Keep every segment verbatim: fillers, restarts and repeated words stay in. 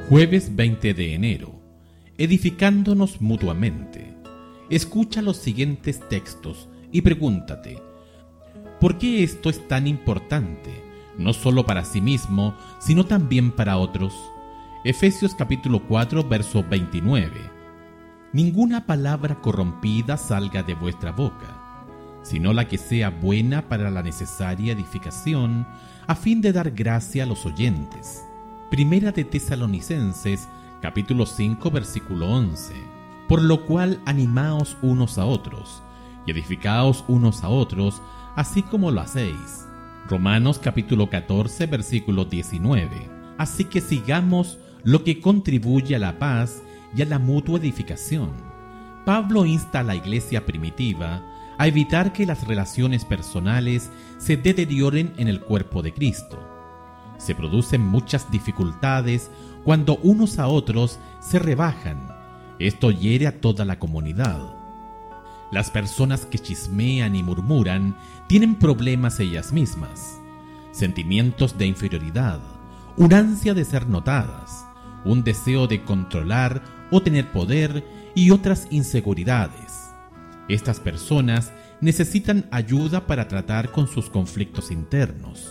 Jueves veinte de enero. Edificándonos mutuamente. Escucha los siguientes textos y pregúntate, ¿por qué esto es tan importante? No solo para sí mismo, sino también para otros. Efesios capítulo cuatro, verso veintinueve. Ninguna palabra corrompida salga de vuestra boca, sino la que sea buena para la necesaria edificación, a fin de dar gracia a los oyentes. Primera de Tesalonicenses, capítulo cinco, versículo once. Por lo cual animaos unos a otros, y edificaos unos a otros, así como lo hacéis. Romanos capítulo catorce, versículo diecinueve. Así que sigamos lo que contribuye a la paz y a la mutua edificación. Pablo insta a la iglesia primitiva a evitar que las relaciones personales se deterioren en el cuerpo de Cristo. Se producen muchas dificultades cuando unos a otros se rebajan. Esto hiere a toda la comunidad. Las personas que chismean y murmuran tienen problemas ellas mismas, sentimientos de inferioridad, una ansia de ser notadas, un deseo de controlar o tener poder y otras inseguridades. Estas personas necesitan ayuda para tratar con sus conflictos internos.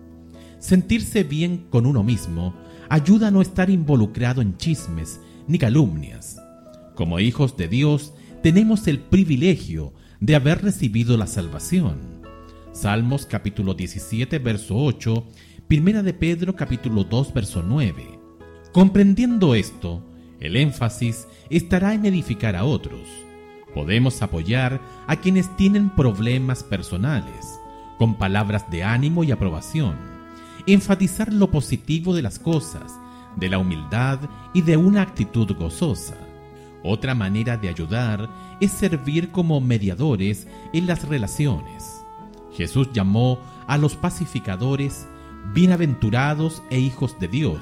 Sentirse bien con uno mismo ayuda a no estar involucrado en chismes ni calumnias. Como hijos de Dios, tenemos el privilegio de haber recibido la salvación. Salmos capítulo diecisiete, verso ocho, Primera de Pedro capítulo dos, verso nueve. Comprendiendo esto, el énfasis estará en edificar a otros. Podemos apoyar a quienes tienen problemas personales, con palabras de ánimo y aprobación. Enfatizar lo positivo de las cosas, de la humildad y de una actitud gozosa. Otra manera de ayudar es servir como mediadores en las relaciones. Jesús llamó a los pacificadores bienaventurados e hijos de Dios.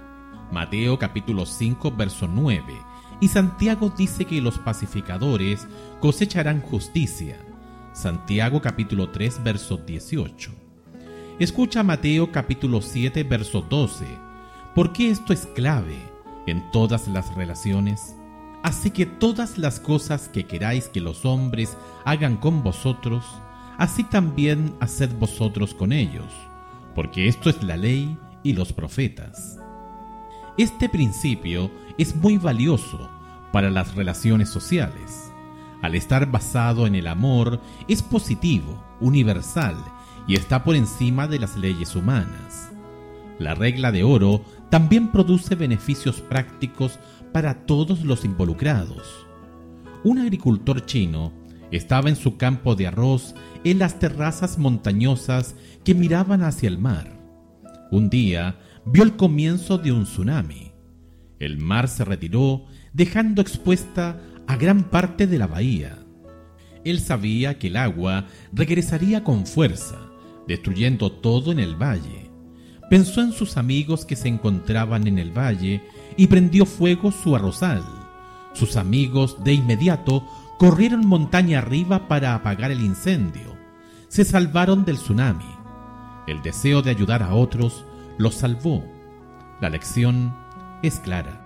Mateo capítulo cinco, verso nueve. Y Santiago dice que los pacificadores cosecharán justicia. Santiago capítulo tres, verso dieciocho. Escucha Mateo capítulo siete, verso doce, porque esto es clave en todas las relaciones. Así que todas las cosas que queráis que los hombres hagan con vosotros, así también haced vosotros con ellos, porque esto es la ley y los profetas. Este principio es muy valioso para las relaciones sociales. Al estar basado en el amor, es positivo, universal, y está por encima de las leyes humanas. La regla de oro también produce beneficios prácticos para todos los involucrados. Un agricultor chino estaba en su campo de arroz en las terrazas montañosas que miraban hacia el mar. Un día vio el comienzo de un tsunami. El mar se retiró, dejando expuesta a gran parte de la bahía. Él sabía que el agua regresaría con fuerza, destruyendo todo en el valle. Pensó en sus amigos que se encontraban en el valle y prendió fuego su arrozal. Sus amigos de inmediato corrieron montaña arriba para apagar el incendio. Se salvaron del tsunami. El deseo de ayudar a otros los salvó. La lección es clara.